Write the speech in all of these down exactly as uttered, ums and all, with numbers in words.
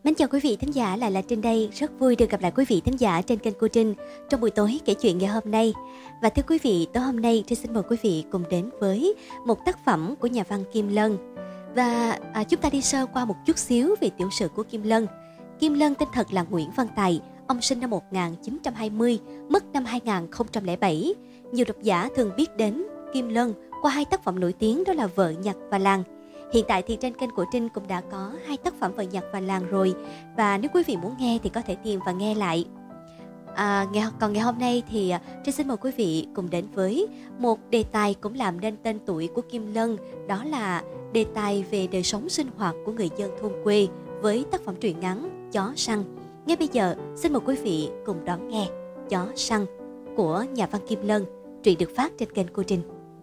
Mến chào quý vị thính giả, lại là Trinh đây. Rất vui được gặp lại quý vị thính giả trên kênh của Trinh trong buổi tối kể chuyện ngày hôm nay. Và thưa quý vị, tối hôm nay Trinh xin mời quý vị cùng đến với một tác phẩm của nhà văn Kim Lân. Và à, chúng ta đi sơ qua một chút xíu về tiểu sử của Kim Lân. Kim Lân tên thật là Nguyễn Văn Tài, ông sinh năm một nghìn chín trăm hai mươi, mất năm hai nghìn không trăm lẻ bảy. Nhiều độc giả thường biết đến Kim Lân qua hai tác phẩm nổi tiếng, đó là Vợ Nhặt và Làng. Hiện tại thì trên kênh của Trinh cũng đã có hai tác phẩm Vợ Nhặt và Làng rồi, và nếu quý vị muốn nghe thì có thể tìm và nghe lại. À, ngày, còn ngày hôm nay thì Trinh xin mời quý vị cùng đến với một đề tài cũng làm nên tên tuổi của Kim Lân, đó là đề tài về đời sống sinh hoạt của người dân thôn quê với tác phẩm truyện ngắn Chó Săn. Ngay bây giờ xin mời quý vị cùng đón nghe Chó Săn của nhà văn Kim Lân, truyện được phát trên kênh của Trinh.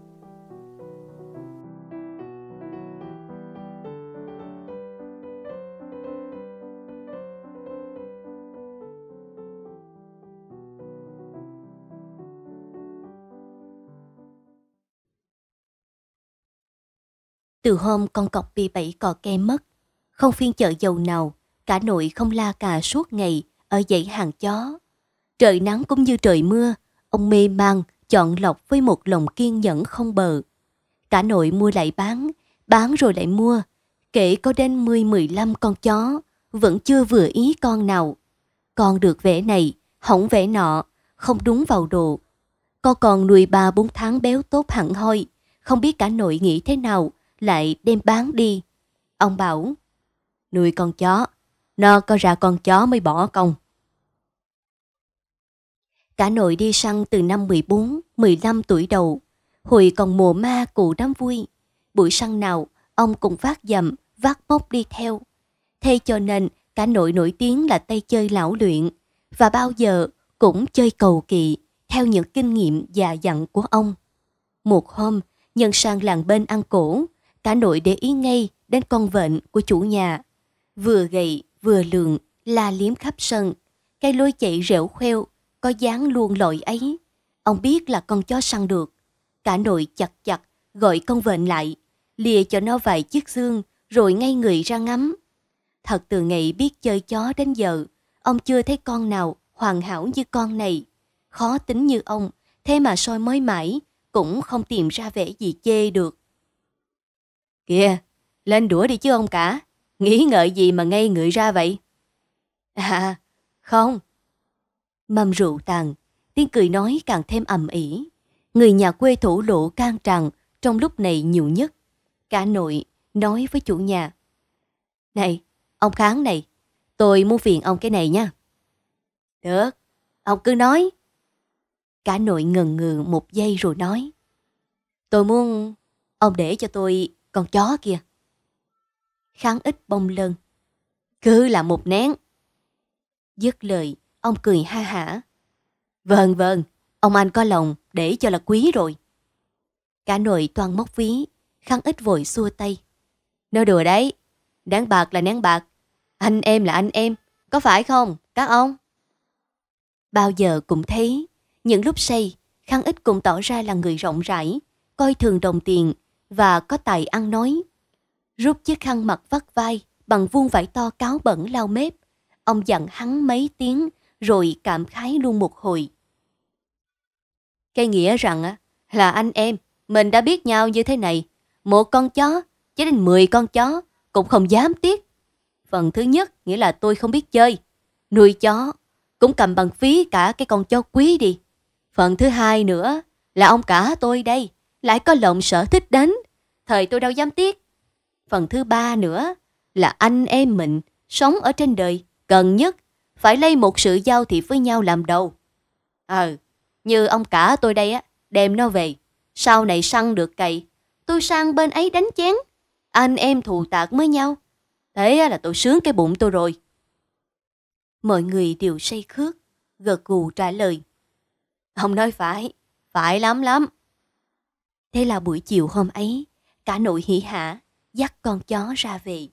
Từ hôm con cọp bị bẫy cò ke mất, không phiên chợ dầu nào, cả nội không la cà suốt ngày ở dãy hàng chó. Trời nắng cũng như trời mưa, ông mê man chọn lọc với một lòng kiên nhẫn không bờ. Cả nội mua lại bán, bán rồi lại mua, kể có đến mười mười lăm con chó, vẫn chưa vừa ý con nào. Con được vẻ này, hỏng vẻ nọ, không đúng vào độ. Con còn nuôi ba bốn tháng béo tốt hẳn hoi, không biết cả nội nghĩ thế nào, lại đem bán đi. Ông bảo, nuôi con chó, nó có ra con chó mới bỏ công. Cả nội đi săn từ năm mười bốn, mười lăm tuổi đầu. Hồi còn mùa ma cụ đám vui. Buổi săn nào, ông cũng vác dầm, vác móc đi theo. Thế cho nên, cả nội nổi tiếng là tay chơi lão luyện, và bao giờ cũng chơi cầu kỳ, theo những kinh nghiệm già dặn của ông. Một hôm, nhân sang làng bên ăn cỗ, cả nội để ý ngay đến con vện của chủ nhà. Vừa gầy, vừa lường, la liếm khắp sân. Cây lôi chạy rẻo khoeo, có dáng luôn lội ấy. Ông biết là con chó săn được. Cả nội chặt chặt, gọi con vện lại, lìa cho nó vài chiếc xương, rồi ngay người ra ngắm. Thật từ ngày biết chơi chó đến giờ, ông chưa thấy con nào hoàn hảo như con này. Khó tính như ông, thế mà soi mói mãi, cũng không tìm ra vẻ gì chê được. Kìa, lên đũa đi chứ ông cả. Nghĩ ngợi gì mà ngây người ra vậy? À, không. Mâm rượu tàn, tiếng cười nói càng thêm ầm ĩ. Người nhà quê thổ lộ can tràn trong lúc này nhiều nhất. Cả nội nói với chủ nhà. Này, ông Kháng này, tôi muốn phiền ông cái này nha. Được, ông cứ nói. Cả nội ngần ngừ một giây rồi nói. Tôi muốn ông để cho tôi con chó kia. Kháng ít bông lân. Cứ là một nén. Dứt lời, ông cười ha hả. Vâng vâng, ông anh có lòng để cho là quý rồi. Cả nội toan móc ví, Kháng ít vội xua tay. Nói đùa đấy, nén bạc là nén bạc, anh em là anh em, có phải không các ông? Bao giờ cũng thấy, những lúc say, Kháng ít cũng tỏ ra là người rộng rãi, coi thường đồng tiền và có tài ăn nói. Rút chiếc khăn mặt vắt vai bằng vuông vải to cáo bẩn lau mép, ông dặn hắn mấy tiếng rồi cảm khái luôn một hồi. Cái nghĩa rằng á là anh em mình đã biết nhau như thế này, một con chó cho đến mười con chó cũng không dám tiếc. Phần thứ nhất nghĩa là tôi không biết chơi, nuôi chó cũng cầm bằng phí cả cái con chó quý đi. Phần thứ hai nữa là ông cả tôi đây lại có lòng sở thích đến, thời tôi đâu dám tiếc. Phần thứ ba nữa là anh em mình sống ở trên đời, cần nhất phải lấy một sự giao thiệp với nhau làm đầu. Ờ, như ông cả tôi đây á, đem nó về, sau này săn được cày, tôi sang bên ấy đánh chén, anh em thù tạc với nhau. Thế là tôi sướng cái bụng tôi rồi. Mọi người đều say khước, gật gù trả lời. Ông nói phải, phải lắm lắm. Thế là buổi chiều hôm ấy, cả nội hỉ hả dắt con chó ra về.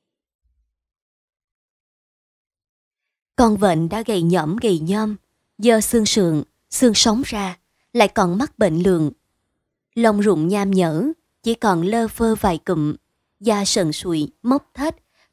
Con vện đã gầy nhõm gầy nhom, giơ xương sườn, xương sống ra, lại còn mắc bệnh lườn. Lông rụng nham nhở, chỉ còn lơ phơ vài cụm, da sần sùi, mốc thết,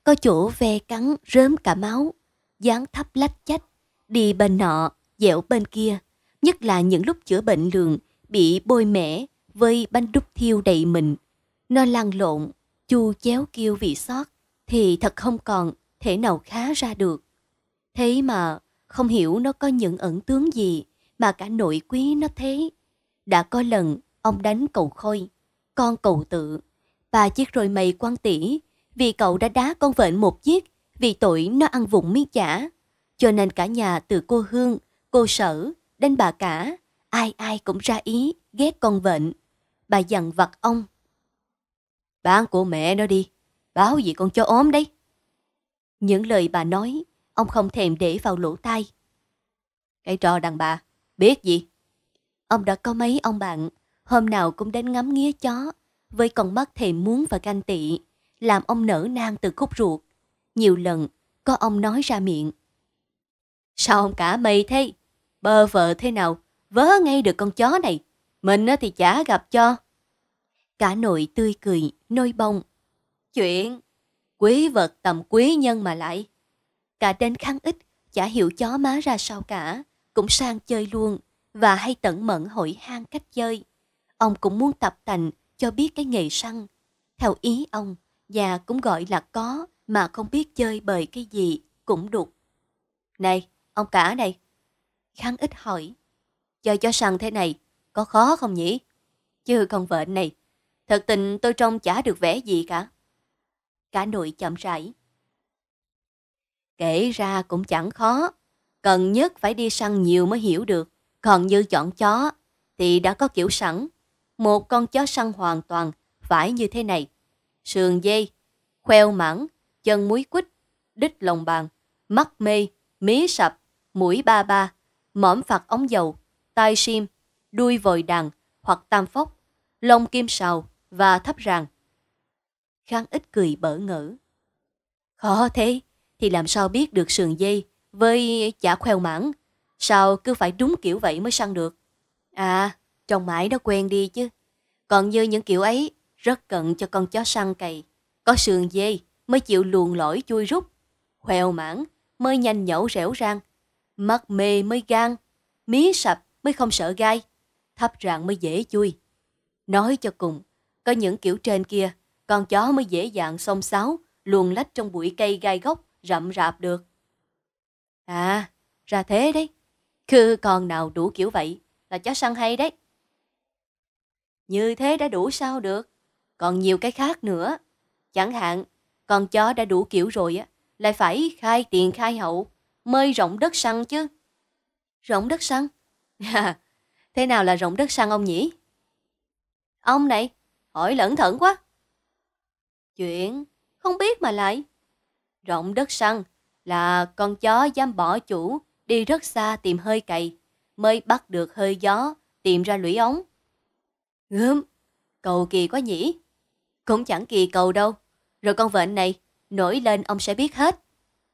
có chỗ ve cắn rớm cả máu, dáng thấp lách chách, đi bên nọ, dẻo bên kia, nhất là những lúc chữa bệnh lường bị bôi mẻ với bánh đúc thiêu đầy mình. Nó lăn lộn, chu chéo kêu vị xót, thì thật không còn thể nào khá ra được. Thế mà không hiểu nó có những ẩn tướng gì mà cả nội quý nó thế. Đã có lần ông đánh cậu Khôi, con cậu Tự, ba chiếc roi mây quan tỷ, vì cậu đã đá con vện một chiếc vì tội nó ăn vụng miếng chả. Cho nên cả nhà từ cô Hương, cô Sở đến bà cả, ai ai cũng ra ý ghét con vện. Bà dằn vặt ông: "Bán của mẹ nó đi, báo gì con chó ốm đấy." Những lời bà nói, ông không thèm để vào lỗ tai. "Cái trò đàn bà, biết gì?" Ông đã có mấy ông bạn, hôm nào cũng đến ngắm nghía chó, với con mắt thèm muốn và ganh tị, làm ông nở nang từ khúc ruột. Nhiều lần, có ông nói ra miệng: "Sao ông cả mày thế? Bơ vợ thế nào, vớ ngay được con chó này. Mình thì chả gặp cho." Cả nội tươi cười, nôi bông: "Chuyện, quý vật tầm quý nhân mà lại." Cả đến kháng ích, chả hiểu chó má ra sao cả, cũng sang chơi luôn, và hay tẩn mẫn hỏi han cách chơi. Ông cũng muốn tập tành cho biết cái nghề săn, theo ý ông, và cũng gọi là có mà không biết chơi bời cái gì, cũng đục. "Này, ông cả này." Kháng ích hỏi: "Chơi chó săn thế này, có khó không nhỉ? Chứ con vện này, thật tình tôi trông chả được vẻ gì cả." Cả nội chậm rãi: "Kể ra cũng chẳng khó, cần nhất phải đi săn nhiều mới hiểu được. Còn như chọn chó, thì đã có kiểu sẵn. Một con chó săn hoàn toàn phải như thế này: sườn dây, khoeo mẳng, chân múi quýt, đít lồng bàn, mắt mê, mí sập, mũi ba ba, mõm phạt ống dầu, tai sim, đuôi vòi đàn hoặc tam phốc, lông kim sào và thấp ràng." Kháng ích cười bỡ ngỡ: "Khó thế, thì làm sao biết được sườn dây với chả khoeo mẳng? Sao cứ phải đúng kiểu vậy mới săn được?" "À, trông mãi nó quen đi chứ. Còn như những kiểu ấy, rất cần cho con chó săn cày. Có sườn dây mới chịu luồn lỏi chui rút, khoeo mẳng mới nhanh nhẩu rẻo rang, mắt mê mới gan, mí sập mới không sợ gai, thấp rạng mới dễ chui. Nói cho cùng, có những kiểu trên kia, con chó mới dễ dàng xông xáo, luồn lách trong bụi cây gai góc, rậm rạp được." "À, ra thế đấy. Cứ con nào đủ kiểu vậy là chó săn hay đấy." "Như thế đã đủ sao được? Còn nhiều cái khác nữa. Chẳng hạn, con chó đã đủ kiểu rồi á, lại phải khai tiền khai hậu, mới rộng đất săn chứ." "Rộng đất săn? Thế nào là rộng đất săn ông nhỉ?" "Ông này, hỏi lẩn thẩn quá." "Chuyện, không biết mà lại. Rộng đất săn là con chó dám bỏ chủ, đi rất xa tìm hơi cày, mới bắt được hơi gió, tìm ra lũy ống." "Gớm, cầu kỳ quá nhỉ." "Cũng chẳng kỳ cầu đâu. Rồi con vện này, nổi lên ông sẽ biết hết."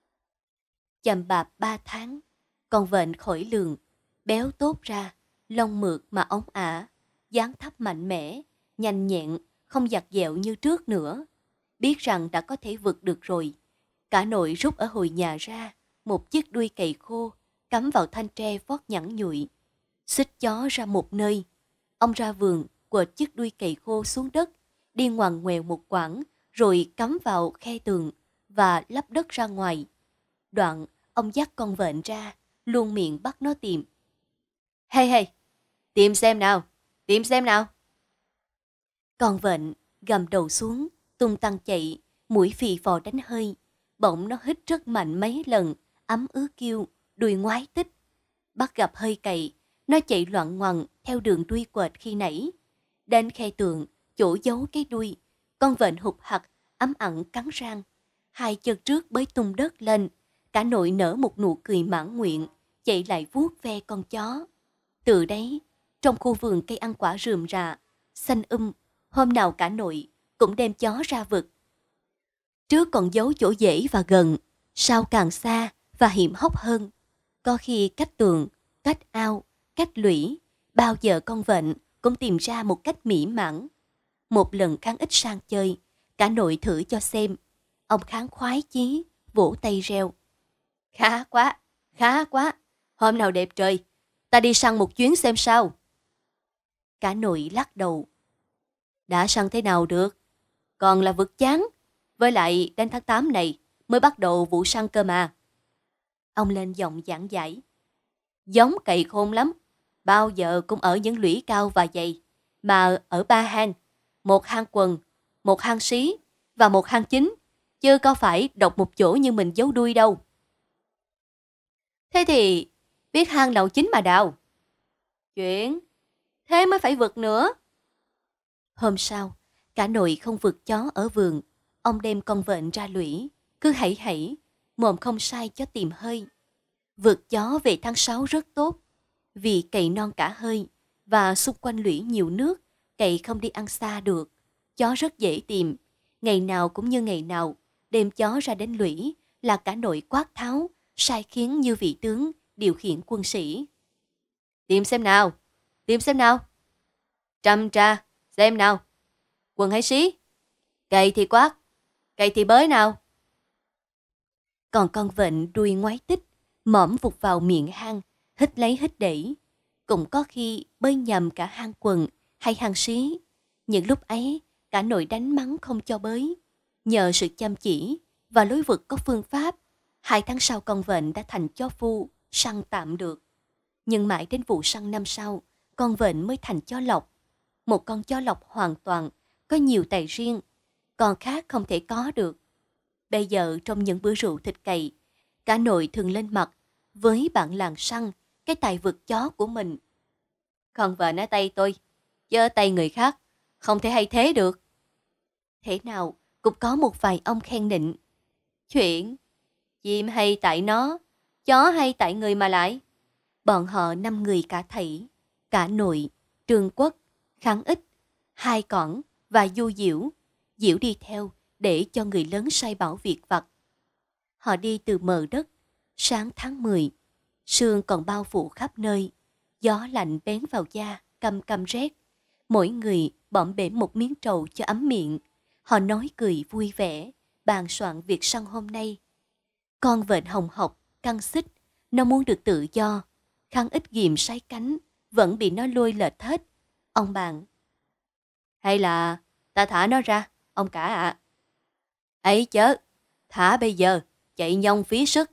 Chầm bạp ba tháng, con vện khỏi lường, béo tốt ra, lông mượt mà ống ả, dáng thấp mạnh mẽ, nhanh nhẹn, không giặt dẹo như trước nữa. Biết rằng đã có thể vượt được rồi, cả nội rút ở hồi nhà ra một chiếc đuôi cày khô, cắm vào thanh tre vót nhẵn nhụi. Xích chó ra một nơi, ông ra vườn quệt chiếc đuôi cày khô xuống đất, đi ngoằn ngoèo một quãng, rồi cắm vào khe tường và lấp đất ra ngoài. Đoạn, ông dắt con vện ra, luôn miệng bắt nó tìm. "Hey hey, tìm xem nào, tìm xem nào." Con vện gầm đầu xuống, tung tăng chạy, mũi phì phò đánh hơi. Bỗng nó hít rất mạnh mấy lần, ấm ứ kêu, đuôi ngoái tích. Bắt gặp hơi cày, nó chạy loạn ngoằn theo đường đuôi quệt khi nãy. Đến khe tường, chỗ giấu cái đuôi, con vện hụt hặc, ấm ẩn cắn răng. Hai chân trước bới tung đất lên, cả nội nở một nụ cười mãn nguyện, chạy lại vuốt ve con chó. Từ đấy, trong khu vườn cây ăn quả rườm rà, xanh um, hôm nào cả nội cũng đem chó ra vực. Trước còn giấu chỗ dễ và gần, sau càng xa và hiểm hóc hơn. Có khi cách tường, cách ao, cách lũy, bao giờ con vện cũng tìm ra một cách mỹ mãn. Một lần Khang Ích sang chơi, cả nội thử cho xem. Ông kháng khoái chí, vỗ tay reo. Khá quá, khá quá. Hôm nào đẹp trời, ta đi săn một chuyến xem sao. Cả nội lắc đầu. Đã săn thế nào được? Còn là vực chán. Với lại đến tháng tám này mới bắt đầu vụ săn cơ mà. Ông lên giọng giảng giải. Giống cày khôn lắm. Bao giờ cũng ở những lũy cao và dày. Mà ở ba hang. Một hang quần, một hang xí và một hang chính. Chứ có phải độc một chỗ như mình giấu đuôi đâu. Thế thì biết hang nào chính mà đào. Chuyện, thế mới phải vực nữa. Hôm sau, cả nội không vực chó ở vườn. Ông đem con vện ra lũy, cứ hãy hãy, mồm không sai cho tìm hơi. Vực chó về tháng sáu rất tốt, vì cày non cả hơi, và xung quanh lũy nhiều nước, cày không đi ăn xa được. Chó rất dễ tìm, ngày nào cũng như ngày nào, đem chó ra đến lũy là cả nội quát tháo, sai khiến như vị tướng điều khiển quân sĩ. Tìm xem nào, tìm xem nào. Trầm tra, xem nào. Quần hay xí? Cày thì quát, cày thì bới nào. Còn con vện đuôi ngoái tích, mõm vụt vào miệng hang, hít lấy hít đẩy. Cũng có khi bơi nhầm cả hang quần hay hang xí. Những lúc ấy, cả nội đánh mắng không cho bới. Nhờ sự chăm chỉ và lối vực có phương pháp, hai tháng sau con vện đã thành chó phu, săn tạm được. Nhưng mãi đến vụ săn năm sau, con vện mới thành chó lộc. Một con chó lộc hoàn toàn, có nhiều tài riêng, con khác không thể có được. Bây giờ trong những bữa rượu thịt cày, cả nội thường lên mặt với bạn làng săn cái tài vực chó của mình. Con vện ở tay tôi, chứ ở tay người khác, không thể hay thế được. Thế nào cũng có một vài ông khen nịnh. Chuyện, chim hay tại nó, chó hay tại người mà lại. Bọn họ năm người cả thảy, cả nội, Trương Quốc, Kháng Ích, Hai Cỏn và Du Diễu. Diễu đi theo để cho người lớn sai bảo việc vặt. Họ đi từ mờ đất, sáng tháng mười, sương còn bao phủ khắp nơi, gió lạnh bén vào da, căm căm rét. Mỗi người bõm bẻm một miếng trầu cho ấm miệng. Họ nói cười vui vẻ, bàn soạn việc săn hôm nay. Con vện hồng hộc, căng xích, nó muốn được tự do. Kháng Ích ghìm sáy cánh, vẫn bị nó lôi lệch hết. Ông bạn. Hay là ta thả nó ra, ông cả ạ. À. Ấy chớ, thả bây giờ, chạy nhông phí sức.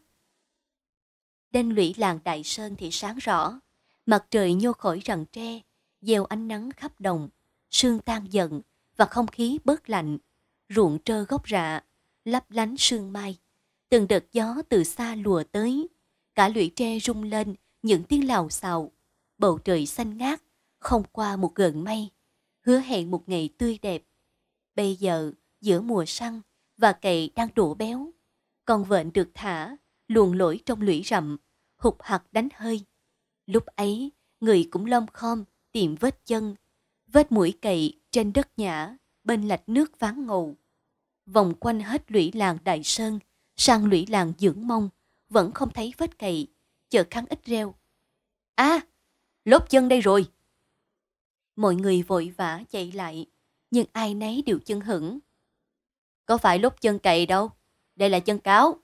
Đến lũy làng Đại Sơn thì sáng rõ. Mặt trời nhô khỏi rặng tre, gieo ánh nắng khắp đồng. Sương tan dần và không khí bớt lạnh. Ruộng trơ gốc rạ, lấp lánh sương mai. Từng đợt gió từ xa lùa tới. Cả lũy tre rung lên những tiếng lào xào. Bầu trời xanh ngát, không qua một gợn mây. Hứa hẹn một ngày tươi đẹp. Bây giờ, giữa mùa săn và cày đang đổ béo. Con vện được thả, luồn lỗi trong lũy rậm, hụt hặc đánh hơi. Lúc ấy, người cũng lom khom tìm vết chân, vết mũi cày trên đất nhã, bên lạch nước ván ngầu. Vòng quanh hết lũy làng Đại Sơn, sang lũy làng Dưỡng Mông, vẫn không thấy vết cày, chợt Kháng Ích reo. À, lốp chân đây rồi. Mọi người vội vã chạy lại, nhưng ai nấy đều chân hững. Có phải lốp chân cày đâu, đây là chân cáo.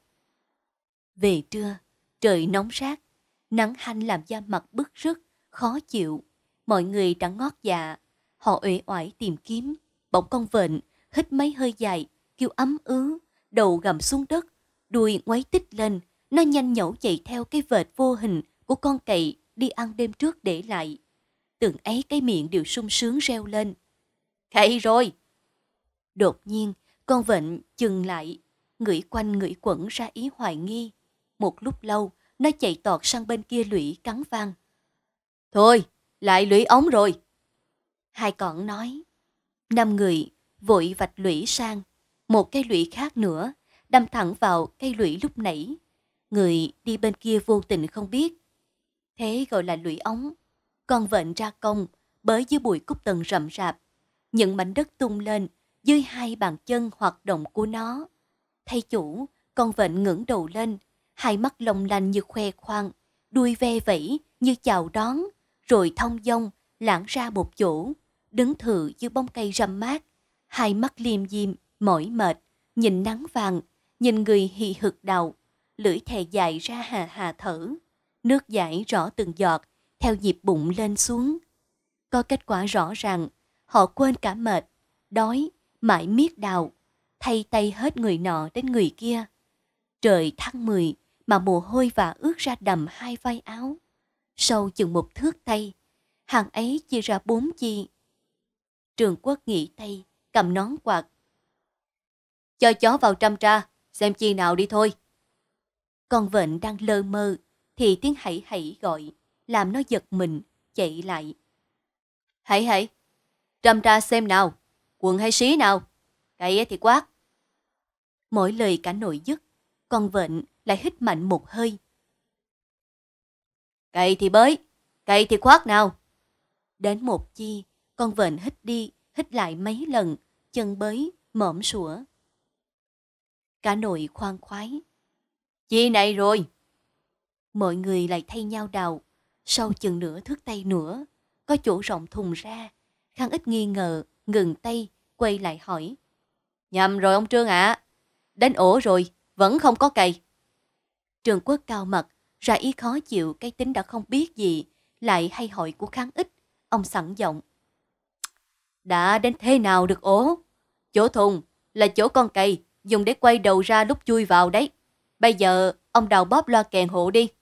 Về trưa, trời nóng rát, nắng hanh làm da mặt bứt rứt, khó chịu. Mọi người đã ngót dạ, họ uể oải tìm kiếm. Bỗng con vện hít mấy hơi dài, kêu ấm ứ, đầu gầm xuống đất, đuôi ngoáy tích lên. Nó nhanh nhẩu chạy theo cái vệt vô hình của con cày đi ăn đêm trước để lại. Từng ấy cái miệng đều sung sướng reo lên. Cày rồi! Đột nhiên, con vện chừng lại, ngửi quanh ngửi quẩn ra ý hoài nghi. Một lúc lâu, nó chạy tọt sang bên kia lũy cắn vang. Thôi, lại lũy ống rồi. Hai Cỏn nói. Năm người vội vạch lũy sang. Một cái lũy khác nữa, đâm thẳng vào cây lũy lúc nãy. Người đi bên kia vô tình không biết. Thế gọi là lũy ống. Con vện ra công, bới dưới bụi cúc tần rậm rạp. Những mảnh đất tung lên dưới hai bàn chân hoạt động của nó. Thay chủ, con vện ngẩng đầu lên, hai mắt long lanh như khoe khoang, đuôi ve vẫy như chào đón, rồi thong dong lãng ra một chỗ, đứng thự dưới bóng cây râm mát, hai mắt liêm diêm, mỏi mệt, nhìn nắng vàng, nhìn người hì hực đào, lưỡi thè dài ra hà hà thở, nước dãi rõ từng giọt, theo nhịp bụng lên xuống. Có kết quả rõ ràng, họ quên cả mệt, đói, mãi miết đào, thay tay hết người nọ đến người kia. Trời tháng mười mà mồ hôi và ướt ra đầm hai vai áo. Sâu chừng một thước tay, hàng ấy chia ra bốn chi. Trường Quốc nghỉ tay, cầm nón quạt. Cho chó vào trăm tra, xem chi nào đi thôi. Con vện đang lơ mơ, thì tiếng hãy hãy gọi, làm nó giật mình, chạy lại. Hãy hãy, trăm tra xem nào, quần hay xí nào, cày thì quát. Mỗi lời cả nội dứt, con vện lại hít mạnh một hơi. Cày thì bới, cày thì khoát nào. Đến một chi, con vện hít đi, hít lại mấy lần, chân bới, mõm sủa. Cả nội khoan khoái. Chi này rồi. Mọi người lại thay nhau đào, sau chừng nửa thước tay nữa, có chỗ rộng thùng ra. Khang Ích nghi ngờ, ngừng tay, quay lại hỏi. Nhầm rồi ông Trương ạ. À. Đến ổ rồi, vẫn không có cày. Trường Quốc cao mặt, ra ý khó chịu cái tính đã không biết gì, lại hay hỏi của Khang Ích. Ông sẵn giọng. Đã đến thế nào được ổ? Chỗ thùng là chỗ con cày, dùng để quay đầu ra lúc chui vào đấy. Bây giờ ông đào bóp loa kèn hộ đi.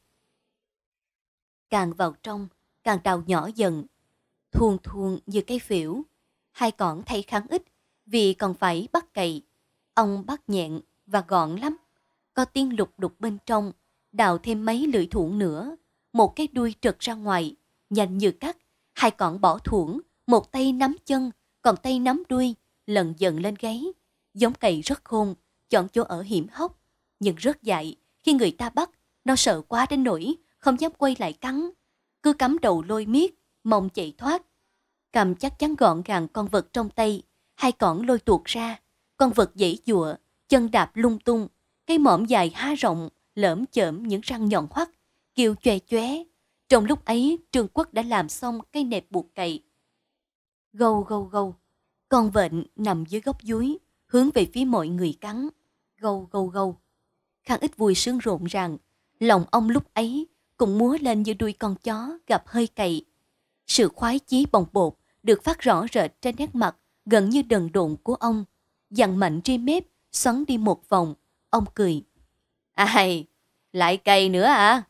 Càng vào trong, càng đào nhỏ dần, thuôn thuôn như cây phễu. Hai cỏn thay Khang Ích, vì còn phải bắt cày. Ông bắt nhẹn và gọn lắm. Có tiếng lục đục bên trong, đào thêm mấy lưỡi thuổng nữa. Một cái đuôi trật ra ngoài, nhanh như cắt. Hai cỏn bỏ thuổng, một tay nắm chân, còn tay nắm đuôi, lần dần lên gáy. Giống cày rất khôn, chọn chỗ ở hiểm hóc, nhưng rất dại. Khi người ta bắt, nó sợ quá đến nỗi không dám quay lại cắn, cứ cắm đầu lôi miết, mong chạy thoát. Cầm chắc chắn gọn gàng con vật trong tay, hai cỏn lôi tuột ra. Con vật giãy giụa, chân đạp lung tung, cái mõm dài há rộng, lởm chởm những răng nhọn hoắt, kêu choe choé. Trong lúc ấy, Trương Quốc đã làm xong cái nẹp buộc cày. Gâu gâu gâu, con vện nằm dưới gốc dúi, hướng về phía mọi người cắn. Gâu gâu gâu. Khang Ích vui sướng rộn ràng, lòng ông lúc ấy cũng múa lên như đuôi con chó gặp hơi cày. Sự khoái chí bồng bột được phát rõ rệt trên nét mặt gần như đần độn của ông. Dằn mạnh ri mép, xoắn đi một vòng, ông cười. Ai, lại cày nữa à?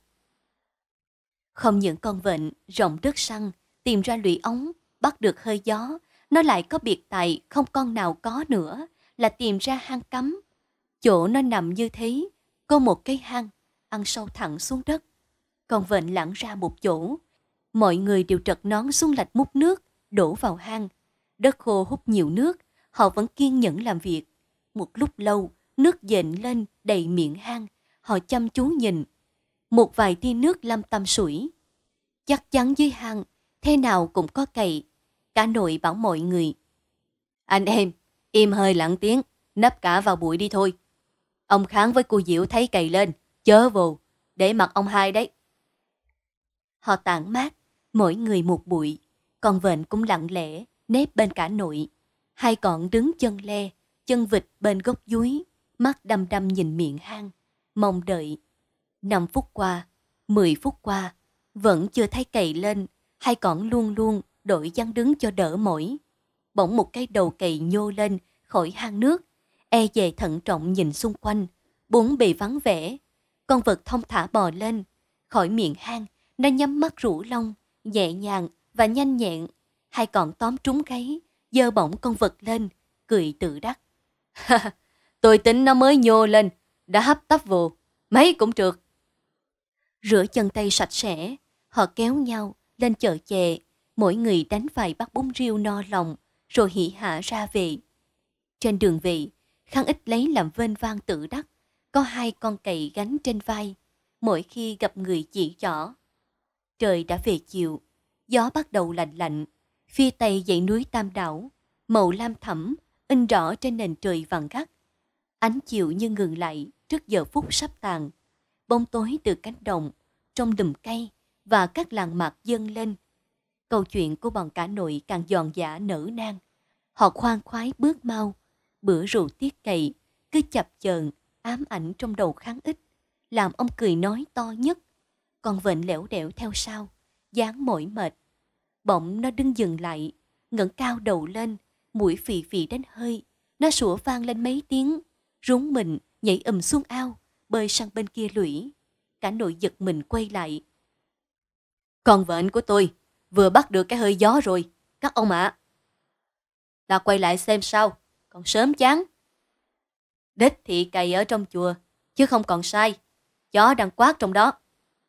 Không những con vện rộng đất săn, tìm ra lũy ống, bắt được hơi gió, nó lại có biệt tài không con nào có nữa, là tìm ra hang cắm. Chỗ nó nằm như thế, có một cái hang, ăn sâu thẳng xuống đất. Con vện lặn ra một chỗ. Mọi người đều trật nón xuống lạch múc nước, đổ vào hang. Đất khô hút nhiều nước, họ vẫn kiên nhẫn làm việc. Một lúc lâu, nước dện lên đầy miệng hang, họ chăm chú nhìn. Một vài tia nước lăm tăm sủi. Chắc chắn dưới hang, thế nào cũng có cày. Cả nội bảo mọi người. Anh em, im hơi lặng tiếng, nấp cả vào bụi đi thôi. Ông Kháng với cô Diệu thấy cày lên, chớ vô, để mặt ông hai đấy. Họ tản mát, mỗi người một bụi. Con vện cũng lặng lẽ, nép bên cả nội. Hai cọn đứng chân le, chân vịt bên gốc dúi, mắt đăm đăm nhìn miệng hang, mong đợi. Năm phút qua, mười phút qua, vẫn chưa thấy cày lên. Hai cọn luôn luôn đổi dáng đứng cho đỡ mỏi. Bỗng một cái đầu cày nhô lên khỏi hang nước, e dè thận trọng nhìn xung quanh, bốn bề vắng vẻ. Con vật thong thả bò lên khỏi miệng hang, nó nhắm mắt rũ lông, nhẹ nhàng và nhanh nhẹn. Hai cọn tóm trúng gáy, giơ bổng con vật lên, cười tự đắc. Tôi tính nó mới nhô lên, đã hấp tấp vô, mấy cũng trượt. Rửa chân tay sạch sẽ, họ kéo nhau lên chợ chè, mỗi người đánh vài bát bún riêu no lòng, rồi hỉ hả ra về. Trên đường về, Khang Ích lấy làm vênh vang tự đắc, có hai con cày gánh trên vai, mỗi khi gặp người chỉ trỏ. Trời đã về chiều, gió bắt đầu lạnh lạnh, phía tây dãy núi Tam Đảo, màu lam thẫm in rõ trên nền trời vàng gắt. Ánh chiều như ngừng lại trước giờ phút sắp tàn. Bóng tối từ cánh đồng, trong lùm cây và các làng mạc dâng lên. Câu chuyện của bọn cả nội càng giòn giã nở nang. Họ khoan khoái bước mau, bữa rượu tiết cày, cứ chập chờn ám ảnh trong đầu Khang Ích, làm ông cười nói to nhất. Con vện lẻo đẻo theo sau, dáng mỏi mệt. Bỗng nó đứng dừng lại, ngẩng cao đầu lên, mũi phì phì đến hơi. Nó sủa vang lên mấy tiếng, rúng mình nhảy ầm xuống ao, bơi sang bên kia lũy. Cả nội giật mình quay lại. Con vện của tôi vừa bắt được cái hơi gió rồi, các ông ạ. À. Ta quay lại xem sao, còn sớm chán. Đích thị cày ở trong chùa, chứ không còn sai. Chó đang quát trong đó.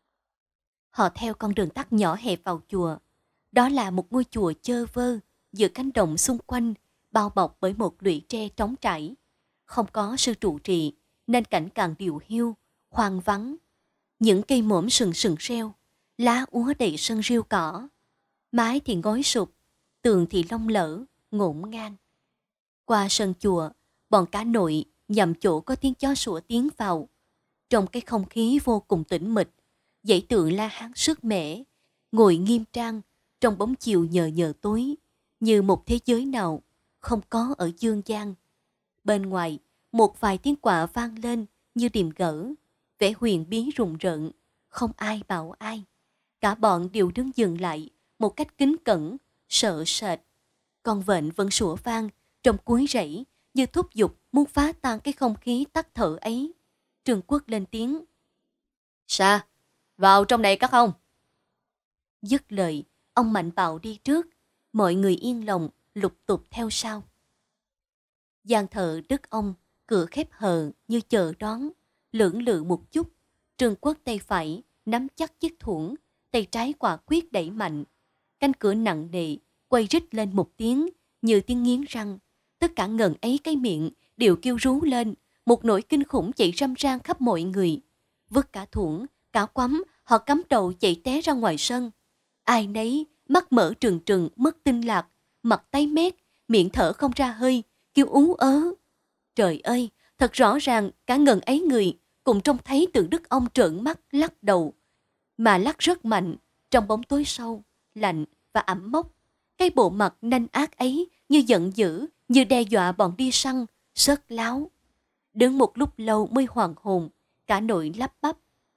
Họ theo con đường tắt nhỏ hẹp vào chùa. Đó là một ngôi chùa chơ vơ, giữa cánh đồng xung quanh, bao bọc bởi một lũy tre trống trải. Không có sư trụ trì, nên cảnh càng điều hiu, hoang vắng. Những cây mổm sừng sừng reo, lá úa đầy sân rêu cỏ. Mái thì ngói sụp, tường thì lông lỡ, ngổn ngang. Qua sân chùa, bọn cá nội nhằm chỗ có tiếng chó sủa tiến vào. Trong cái không khí vô cùng tĩnh mịch, dãy tượng La Hán sức mẻ, ngồi nghiêm trang trong bóng chiều nhờ nhờ tối, như một thế giới nào không có ở dương gian. Bên ngoài, một vài tiếng quạ vang lên như điềm gỡ, vẻ huyền bí rùng rợn, không ai bảo ai. Cả bọn đều đứng dừng lại một cách kính cẩn, sợ sệt. Con vện vẫn sủa vang trong cuối rẫy, như thúc giục muốn phá tan cái không khí tắc thở ấy. Trương Quốc lên tiếng. Sa, vào trong này các ông. Dứt lời, ông mạnh bạo đi trước, mọi người yên lòng lục tục theo sau. Gian thờ đức ông, cửa khép hờ như chờ đón, lưỡng lự một chút. Trương Quốc tay phải nắm chắc chiếc thuẫn, tay trái quả quyết đẩy mạnh. Cánh cửa nặng nề quay rít lên một tiếng như tiếng nghiến răng. Tất cả ngần ấy cái miệng đều kêu rú lên, một nỗi kinh khủng chạy râm ran khắp mọi người. Vứt cả thuẫn, cả quắm, họ cắm đầu chạy té ra ngoài sân. Ai nấy mắt mở trừng trừng, mất tinh lạc, mặt tái mét, miệng thở không ra hơi, kêu ú ớ. Trời ơi, thật rõ ràng cả ngần ấy người cùng trông thấy tượng đức ông trợn mắt lắc đầu, mà lắc rất mạnh trong bóng tối sâu, lạnh và ẩm mốc. Cái bộ mặt nanh ác ấy như giận dữ, như đe dọa bọn đi săn, sớt láo. Đứng một lúc lâu mới hoàn hồn, cả nội lắp bắp.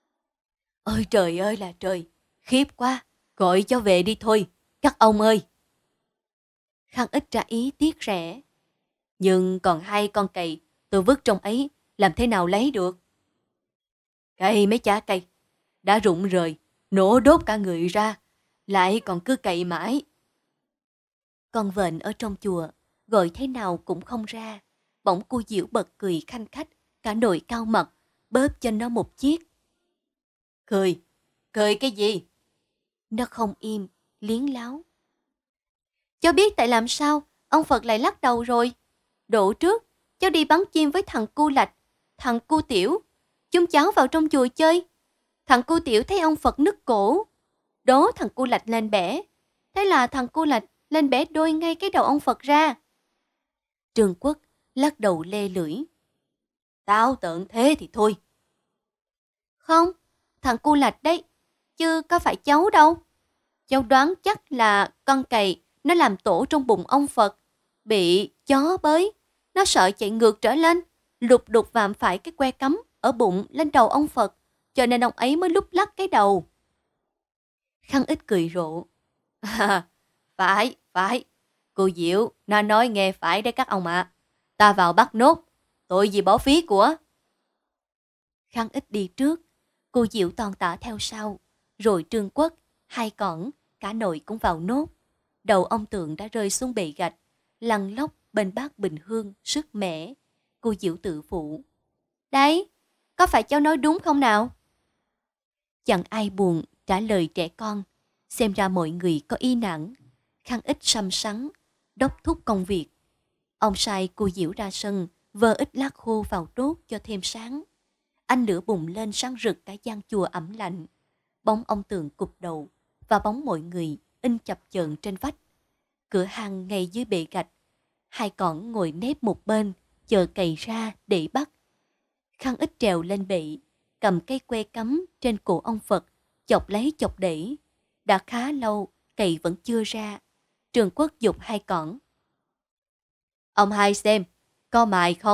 Ôi trời ơi là trời, khiếp quá, gọi cho về đi thôi, các ông ơi. Khang Ích ra ý tiếc rẻ. Nhưng còn hai con cày tôi vứt trong ấy, làm thế nào lấy được? Cày mấy chả cày, đã rụng rời, nổ đốt cả người ra, lại còn cứ cày mãi. Con vện ở trong chùa, gọi thế nào cũng không ra. Bỗng cô Diệu bật cười khanh khách, cả nội cao mặt, bóp cho nó một chiếc. Cười, cười cái gì? Nó không im, liến láo. Cháu biết tại làm sao, ông Phật lại lắc đầu rồi. Độ trước, cháu đi bắn chim với thằng Cu Lạch, thằng Cu Tiểu. Chúng cháu vào trong chùa chơi. Thằng Cu Tiểu thấy ông Phật nứt cổ, đố thằng Cu Lạch lên bẻ. Thế là thằng Cu Lạch lên bẻ đôi ngay cái đầu ông Phật ra. Trương Quốc lắc đầu lê lưỡi. Tao tợn thế thì thôi. Không, thằng Cu Lạch đấy, chứ có phải cháu đâu. Cháu đoán chắc là con cày nó làm tổ trong bụng ông Phật, bị chó bới. Nó sợ chạy ngược trở lên, lục đục vạm phải cái que cắm ở bụng lên đầu ông Phật, cho nên ông ấy mới lúc lắc cái đầu. Khang Ích cười rộ. À, phải, phải. Cô Diệu, nó nói nghe phải đấy các ông ạ. À. Ta vào bắt nốt, tội gì bỏ phí của. Khang Ích đi trước, cô Diệu toàn tả theo sau, rồi Trương Quốc, hai cỏn, cả nội cũng vào nốt. Đầu ông tượng đã rơi xuống bệ gạch, lăn lóc bên bát bình hương sức mẻ. Cô Diệu tự phụ. Đấy, có phải cháu nói đúng không nào? Chẳng ai buồn trả lời trẻ con, xem ra mọi người có ý nản. Khang Ích săm sắn, đốc thúc công việc. Ông sai cô Diệu ra sân, vơ ít lá khô vào đốt cho thêm sáng. Ánh lửa bùng lên sáng rực cả gian chùa ẩm lạnh. Bóng ông tượng cụp đầu và bóng mọi người in chập chờn trên vách. Cửa hàng ngay dưới bệ gạch, hai cỏn ngồi nép một bên, chờ cày ra để bắt. Khang Ích trèo lên bệ, cầm cây que cắm trên cổ ông Phật, chọc lấy chọc đẩy. Đã khá lâu, cày vẫn chưa ra. Trương Quốc giục hai cỏn. Ông hai xem, có mài không?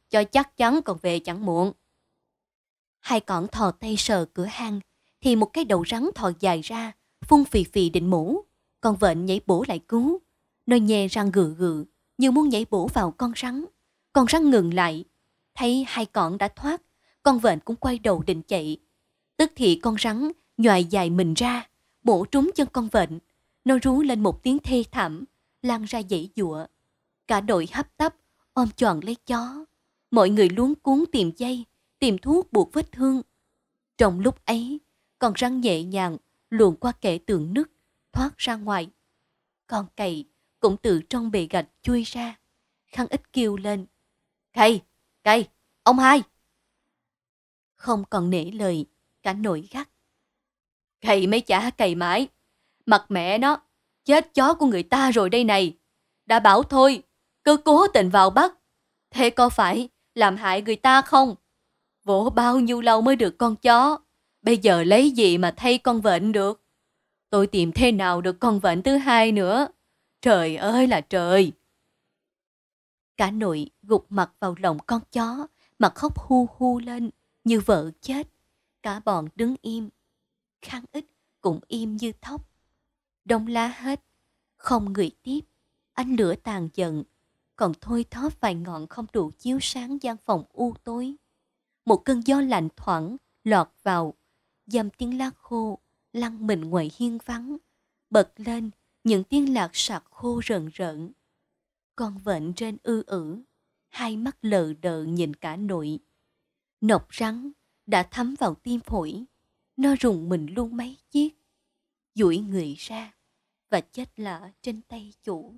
cho chắc chắn còn về chẳng muộn. Hai con thò tay sờ cửa hang, thì một cái đầu rắn thò dài ra, phun phì phì định mổ. Con vện nhảy bổ lại cứu. Nó nhè răng gừ gừ, như muốn nhảy bổ vào con rắn. Con rắn ngừng lại. Thấy hai con đã thoát, con vện cũng quay đầu định chạy. Tức thì con rắn nhoài dài mình ra, bổ trúng chân con vện. Nó rú lên một tiếng thê thảm, lan ra giãy giụa. Cả đội hấp tấp ôm choàng lấy chó. Mọi người luống cuống tìm dây, tìm thuốc buộc vết thương. Trong lúc ấy, con rắn nhẹ nhàng luồn qua kẽ tường nứt, thoát ra ngoài. Con cầy cũng từ trong bề gạch chui ra. Khăn ít kêu lên: Cầy, cầy, ông hai. Không còn nể lời, cả nội gắt: Cầy mấy chả cầy mãi, mặt mẹ nó, chết chó của người ta rồi đây này. Đã bảo thôi, cứ cố tình vào bắt. Thế có phải làm hại người ta không? Vỗ bao nhiêu lâu mới được con chó, bây giờ lấy gì mà thay con vện được? Tôi tìm thế nào được con vện thứ hai nữa? Trời ơi là trời! Cả nội gục mặt vào lòng con chó, mặt khóc hu hu lên như vợ chết. Cả bọn đứng im, Khăn ít cũng im như thóc. Đông lá hết, không người tiếp. Ánh lửa tàn dần, còn thôi thóp vài ngọn không đủ chiếu sáng gian phòng u tối. Một cơn gió lạnh thoảng lọt vào, dầm tiếng lá khô lăn mình ngoài hiên vắng, bật lên những tiếng lạc sạc khô rợn rợn. Con vện trên ư ử, hai mắt lờ đờ nhìn cả nội. Nọc rắn đã thấm vào tim phổi, nó rùng mình luôn mấy chiếc, duỗi người ra và chết lạ trên tay chủ.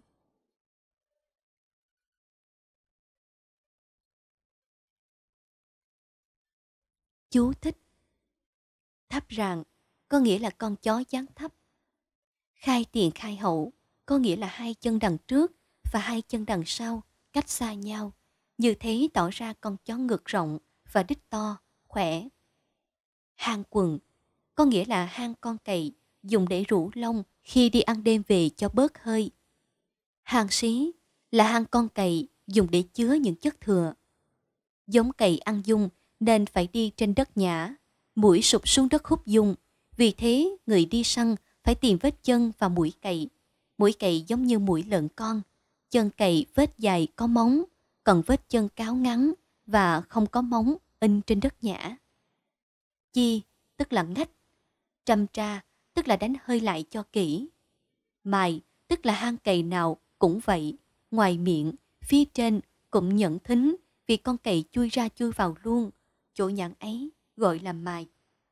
Chú thích: thấp ràng có nghĩa là con chó dáng thấp. Khai tiền khai hậu có nghĩa là hai chân đằng trước và hai chân đằng sau cách xa nhau, như thế tỏ ra con chó ngực rộng và đít to, khỏe. Hang quần có nghĩa là hang con cầy dùng để rủ lông khi đi ăn đêm về cho bớt hơi. Hang xí là hang con cầy dùng để chứa những chất thừa. Giống cầy ăn dung nên phải đi trên đất nhã, mũi sụp xuống đất hút dung. Vì thế người đi săn phải tìm vết chân và mũi cầy. Mũi cầy giống như mũi lợn con, chân cầy vết dài có móng, còn vết chân cáo ngắn và không có móng in trên đất nhã. Chi tức là ngách, trầm tra tức là đánh hơi lại cho kỹ. Mài tức là hang cầy nào cũng vậy, ngoài miệng, phía trên cũng nhận thính vì con cầy chui ra chui vào luôn, chỗ nhãn ấy gọi là mài.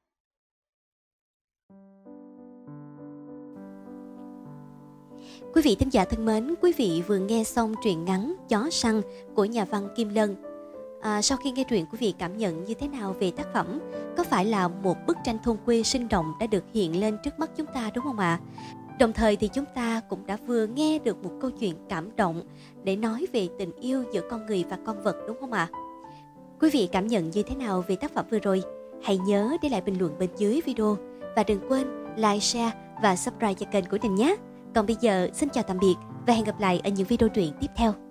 Quý vị thính giả thân mến, quý vị vừa nghe xong truyện ngắn Chó săn của nhà văn Kim Lân. À, sau khi nghe truyện, quý vị cảm nhận như thế nào về tác phẩm? Có phải là một bức tranh thôn quê sinh động đã được hiện lên trước mắt chúng ta đúng không ạ? Đồng thời thì chúng ta cũng đã vừa nghe được một câu chuyện cảm động để nói về tình yêu giữa con người và con vật đúng không ạ? Quý vị cảm nhận như thế nào về tác phẩm vừa rồi? Hãy nhớ để lại bình luận bên dưới video và đừng quên like, share và subscribe cho kênh của Đình nhé. Còn bây giờ xin chào tạm biệt và hẹn gặp lại ở những video truyện tiếp theo.